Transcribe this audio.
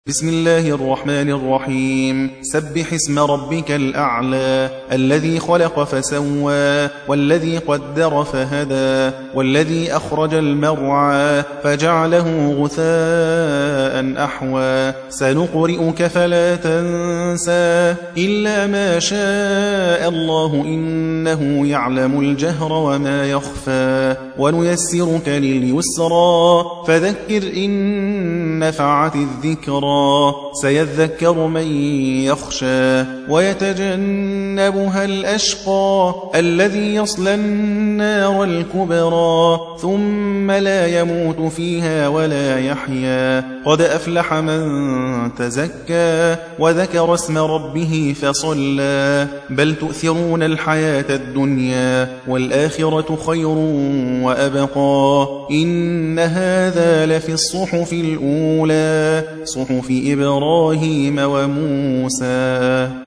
بسم الله الرحمن الرحيم. سبح اسم ربك الأعلى الذي خلق فسوى والذي قدر فهدى والذي أخرج المرعى فجعله غثاء أحوى سنقرئك فلا تنسى إلا ما شاء الله إنه يعلم الجهر وما يخفى ونيسرك لليسرى فذكر إن نفعت الذكرى سيذكر من يخشى ويتجنبها الأشقى الذي يصلى النار الكبرى ثم لا يموت فيها ولا يحيا قد أفلح من تزكى وذكر اسم ربه فصلى بل تؤثرون الحياة الدنيا والآخرة خير وأبقى إن هذا لفي الصحف الأولى صحف إبراهيم وموسى.